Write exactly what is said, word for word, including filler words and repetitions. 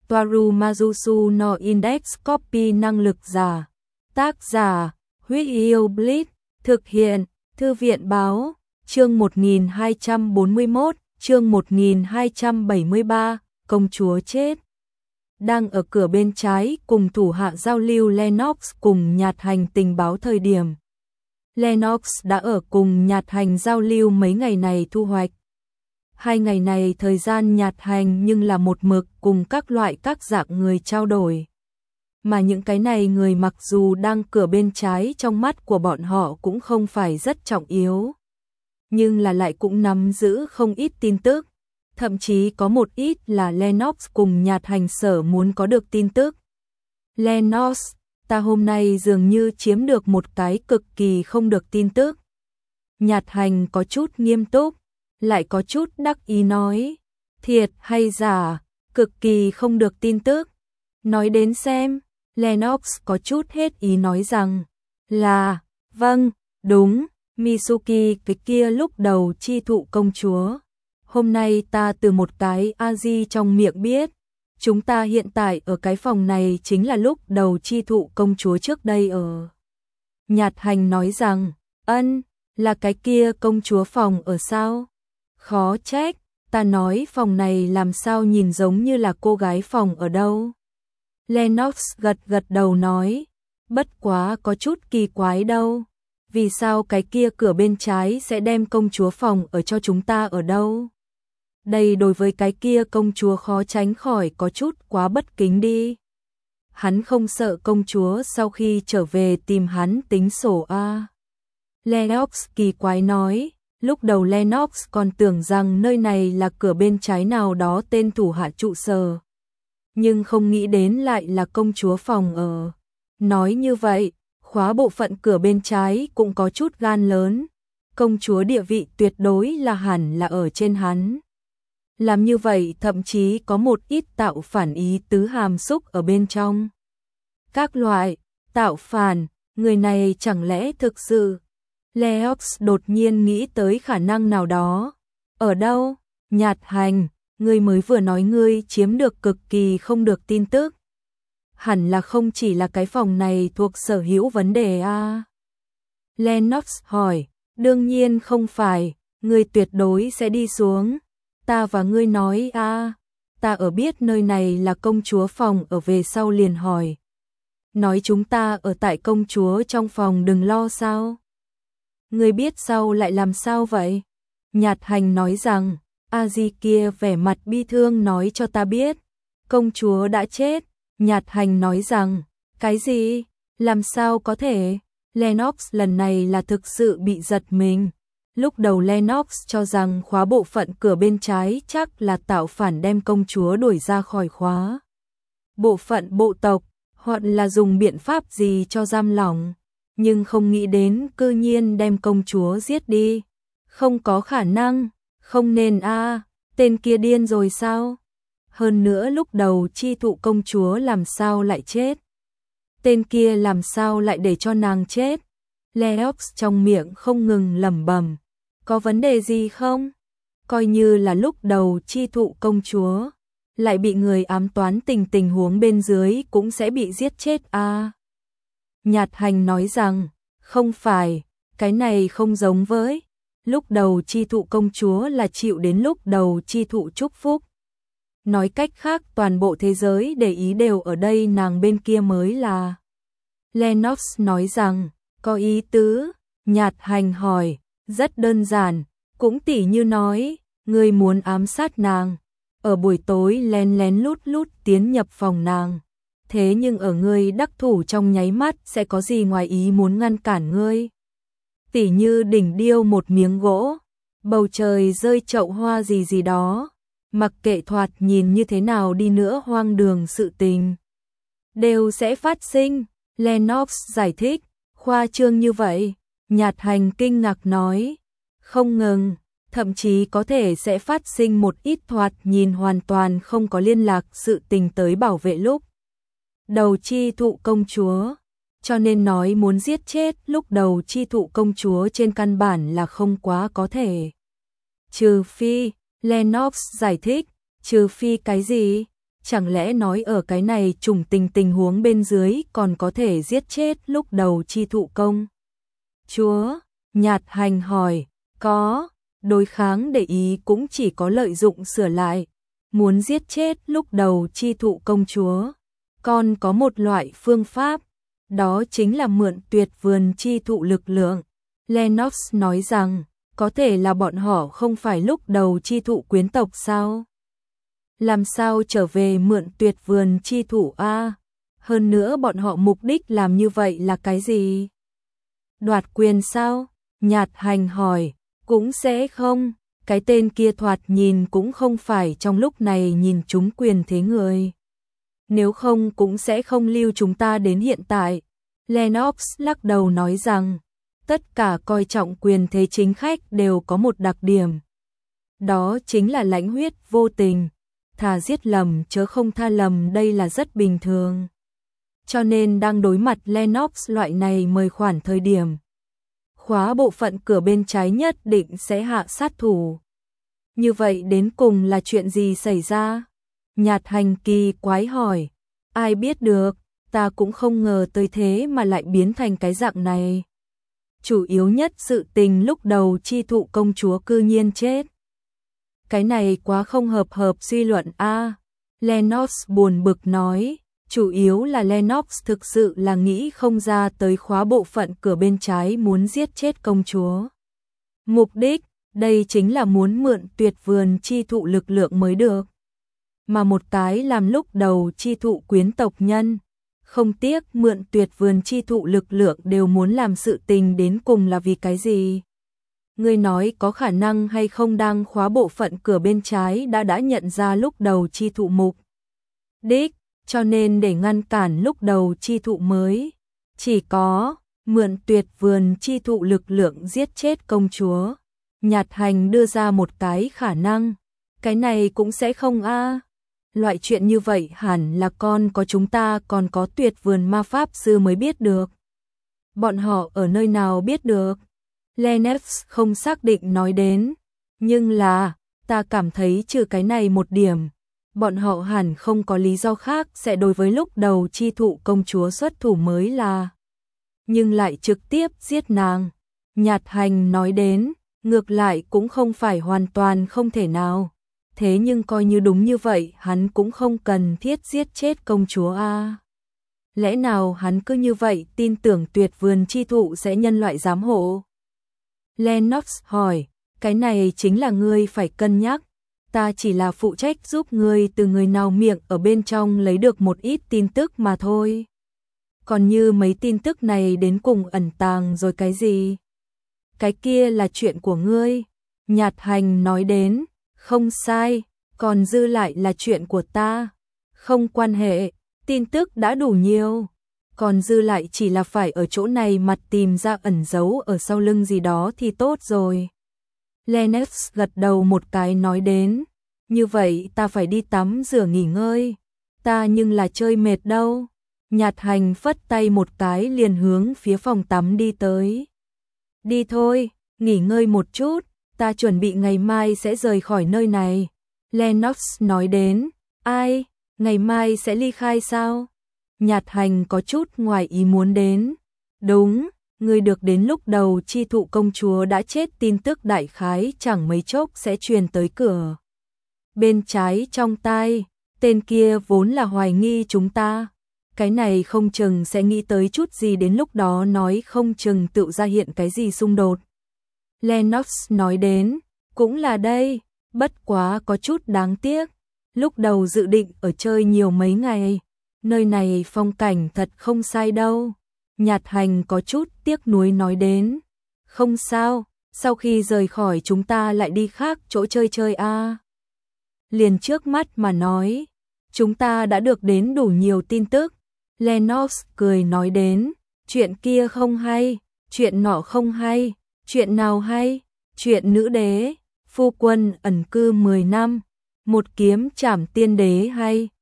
Toaru Majusu no Index Copy năng lực giả. Tác giả, Huyết Yêu Blitz, thực hiện, Thư viện báo, chương một nghìn hai trăm bốn mươi mốt, chương một nghìn hai trăm bảy mươi ba, công chúa chết. Đang ở cửa bên trái cùng thủ hạ giao lưu Lennox cùng nhạt hành tình báo thời điểm. Lennox đã ở cùng nhạt hành giao lưu mấy ngày này thu hoạch. Hai ngày này thời gian nhạt hành nhưng là một mực cùng các loại các dạng người trao đổi. Mà những cái này người mặc dù đang cửa bên trái trong mắt của bọn họ cũng không phải rất trọng yếu. Nhưng là lại cũng nắm giữ không ít tin tức. Thậm chí có một ít là Lennox cùng nhạt hành sở muốn có được tin tức. Lennox, ta hôm nay dường như chiếm được một cái cực kỳ không được tin tức. Nhạt hành có chút nghiêm túc, lại có chút đắc ý nói. Thiệt hay giả, cực kỳ không được tin tức. Nói đến xem, Lennox có chút hết ý nói rằng là, vâng, đúng, Mitsuki cái kia lúc đầu chi thụ công chúa. Hôm nay ta từ một cái A-di trong miệng biết, chúng ta hiện tại ở cái phòng này chính là lúc đầu chi thụ công chúa trước đây ở. Nhạt hành nói rằng, ân, là cái kia công chúa phòng ở sao? Khó trách, ta nói phòng này làm sao nhìn giống như là cô gái phòng ở đâu. Lennox gật gật đầu nói, bất quá có chút kỳ quái đâu. Vì sao cái kia cửa bên trái sẽ đem công chúa phòng ở cho chúng ta ở đâu? Đây đối với cái kia công chúa khó tránh khỏi có chút quá bất kính đi. Hắn không sợ công chúa sau khi trở về tìm hắn tính sổ a. Lennox kỳ quái nói, lúc đầu Lennox còn tưởng rằng nơi này là cửa bên trái nào đó tên thủ hạ trụ sở. Nhưng không nghĩ đến lại là công chúa phòng ở. Nói như vậy, khóa bộ phận cửa bên trái cũng có chút gan lớn. Công chúa địa vị tuyệt đối là hẳn là ở trên hắn. Làm như vậy thậm chí có một ít tạo phản ý tứ hàm xúc ở bên trong. Các loại, tạo phản, người này chẳng lẽ thực sự. Lennox đột nhiên nghĩ tới khả năng nào đó. Ở đâu? Nhạt hành, ngươi mới vừa nói ngươi chiếm được cực kỳ không được tin tức. Hẳn là không chỉ là cái phòng này thuộc sở hữu vấn đề a. À? Lennox hỏi, đương nhiên không phải, ngươi tuyệt đối sẽ đi xuống. Ta và ngươi nói a, à, ta ở biết nơi này là công chúa phòng ở về sau liền hỏi. Nói chúng ta ở tại công chúa trong phòng đừng lo sao. Ngươi biết sau lại làm sao vậy? Nhạt hành nói rằng, A-di kia vẻ mặt bi thương nói cho ta biết. Công chúa đã chết. Nhạt hành nói rằng, cái gì? Làm sao có thể? Lennox lần này là thực sự bị giật mình. Lúc đầu Lennox cho rằng khóa bộ phận cửa bên trái chắc là tạo phản đem công chúa đuổi ra khỏi khóa bộ phận bộ tộc, hoặc là dùng biện pháp gì cho giam lỏng. Nhưng không nghĩ đến cư nhiên đem công chúa giết đi. Không có khả năng, không nên a, à, tên kia điên rồi sao? Hơn nữa lúc đầu chi thụ công chúa làm sao lại chết? Tên kia làm sao lại để cho nàng chết? Lennox trong miệng không ngừng lẩm bẩm, có vấn đề gì không? Coi như là lúc đầu chi thụ công chúa, lại bị người ám toán tình tình huống bên dưới cũng sẽ bị giết chết a. À. Nhạt hành nói rằng, không phải, cái này không giống với. Lúc đầu chi thụ công chúa là chịu đến lúc đầu chi thụ chúc phúc. Nói cách khác toàn bộ thế giới để ý đều ở đây nàng bên kia mới là. Lennox nói rằng, có ý tứ, nhạt hành hỏi, rất đơn giản, cũng tỉ như nói, ngươi muốn ám sát nàng, ở buổi tối lén lén lút lút tiến nhập phòng nàng. Thế nhưng ở ngươi đắc thủ trong nháy mắt sẽ có gì ngoài ý muốn ngăn cản ngươi. Tỉ như đỉnh điêu một miếng gỗ, bầu trời rơi chậu hoa gì gì đó. Mặc kệ thoạt nhìn như thế nào đi nữa hoang đường sự tình đều sẽ phát sinh. Lennox giải thích, khoa trương như vậy. Nhạt hành kinh ngạc nói, không ngừng, thậm chí có thể sẽ phát sinh một ít thoạt nhìn hoàn toàn không có liên lạc sự tình tới bảo vệ lúc đầu chi thụ công chúa. Cho nên nói muốn giết chết lúc đầu chi thụ công chúa trên căn bản là không quá có thể. Trừ phi, Lennox giải thích, trừ phi cái gì? chẳng lẽ nói ở cái này trùng tình tình huống bên dưới còn có thể giết chết lúc đầu chi thụ công chúa? Nhạt Hành hỏi, có, đối kháng để ý cũng chỉ có lợi dụng sửa lại, muốn giết chết lúc đầu chi thụ công chúa. Còn có một loại phương pháp, đó chính là mượn tuyệt vườn chi thụ lực lượng. Lennox nói rằng, có thể là bọn họ không phải lúc đầu chi thụ quyến tộc sao? Làm sao trở về mượn tuyệt vườn chi thụ a? Hơn nữa bọn họ mục đích làm như vậy là cái gì? Đoạt quyền sao? Nhạt Hành hỏi, cũng sẽ không, cái tên kia thoạt nhìn cũng không phải trong lúc này nhìn chúng quyền thế người. Nếu không cũng sẽ không lưu chúng ta đến hiện tại. Lennox lắc đầu nói rằng, tất cả coi trọng quyền thế chính khách đều có một đặc điểm. Đó chính là lãnh huyết vô tình, thà giết lầm chớ không tha lầm, đây là rất bình thường. Cho nên đang đối mặt Lennox loại này mời khoản thời điểm, khóa bộ phận cửa bên trái nhất định sẽ hạ sát thủ. Như vậy đến cùng là chuyện gì xảy ra? Nhạt Hành kỳ quái hỏi, ai biết được, ta cũng không ngờ tới thế mà lại biến thành cái dạng này. Chủ yếu nhất sự tình lúc đầu chi thụ công chúa cư nhiên chết. Cái này quá không hợp hợp suy luận a. Lennox buồn bực nói, chủ yếu là Lennox thực sự là nghĩ không ra tới khóa bộ phận cửa bên trái muốn giết chết công chúa. Mục đích, đây chính là muốn mượn tuyệt vườn chi thụ lực lượng mới được. Mà một cái làm lúc đầu chi thụ quyến tộc nhân, không tiếc mượn tuyệt vườn chi thụ lực lượng đều muốn làm sự tình đến cùng là vì cái gì? Ngươi nói có khả năng hay không đang khóa bộ phận cửa bên trái đã đã nhận ra lúc đầu chi thụ mục đích, cho nên để ngăn cản lúc đầu chi thụ mới, chỉ có mượn tuyệt vườn chi thụ lực lượng giết chết công chúa. Nhạt Hành đưa ra một cái khả năng, cái này cũng sẽ không a. Loại chuyện như vậy hẳn là con có chúng ta còn có tuyệt vườn ma pháp sư mới biết được. Bọn họ ở nơi nào biết được? Lennox không xác định nói đến, nhưng là, ta cảm thấy trừ cái này một điểm, bọn họ hẳn không có lý do khác sẽ đối với lúc đầu chi thụ công chúa xuất thủ mới là. Nhưng lại trực tiếp giết nàng. Nhạt Hành nói đến, ngược lại cũng không phải hoàn toàn không thể nào. Thế nhưng coi như đúng như vậy, hắn cũng không cần thiết giết chết công chúa a. Lẽ nào hắn cứ như vậy tin tưởng tuyệt vườn chi thụ sẽ nhân loại giám hộ? Lennox hỏi, cái này chính là ngươi phải cân nhắc. Ta chỉ là phụ trách giúp ngươi từ người nào miệng ở bên trong lấy được một ít tin tức mà thôi. Còn như mấy tin tức này đến cùng ẩn tàng rồi cái gì? Cái kia là chuyện của ngươi. Nhạt Hành nói đến, không sai, còn dư lại là chuyện của ta. Không quan hệ, tin tức đã đủ nhiều. Còn dư lại chỉ là phải ở chỗ này mặt tìm ra ẩn giấu ở sau lưng gì đó thì tốt rồi. Lennox gật đầu một cái nói đến, như vậy ta phải đi tắm rửa nghỉ ngơi. Ta nhưng là chơi mệt đâu. Nhạt Hành phất tay một cái liền hướng phía phòng tắm đi tới. Đi thôi, nghỉ ngơi một chút, ta chuẩn bị ngày mai sẽ rời khỏi nơi này. Lennox nói đến, ai, ngày mai sẽ ly khai sao? Nhạt Hành có chút ngoài ý muốn đến. Đúng, người được đến lúc đầu chi thụ công chúa đã chết tin tức đại khái chẳng mấy chốc sẽ truyền tới cửa. Bên trái trong tai, tên kia vốn là hoài nghi chúng ta. Cái này không chừng sẽ nghĩ tới chút gì đến lúc đó nói không chừng tự ra hiện cái gì xung đột. Lennox nói đến, cũng là đây, bất quá có chút đáng tiếc. Lúc đầu dự định ở chơi nhiều mấy ngày, nơi này phong cảnh thật không sai đâu. Nhạt Hành có chút tiếc nuối nói đến, không sao, sau khi rời khỏi chúng ta lại đi khác chỗ chơi chơi a. À. Liền trước mắt mà nói, chúng ta đã được đến đủ nhiều tin tức. Lennox cười nói đến, chuyện kia không hay, chuyện nọ không hay, chuyện nào hay, chuyện nữ đế, phu quân ẩn cư mười năm, một kiếm trảm tiên đế hay,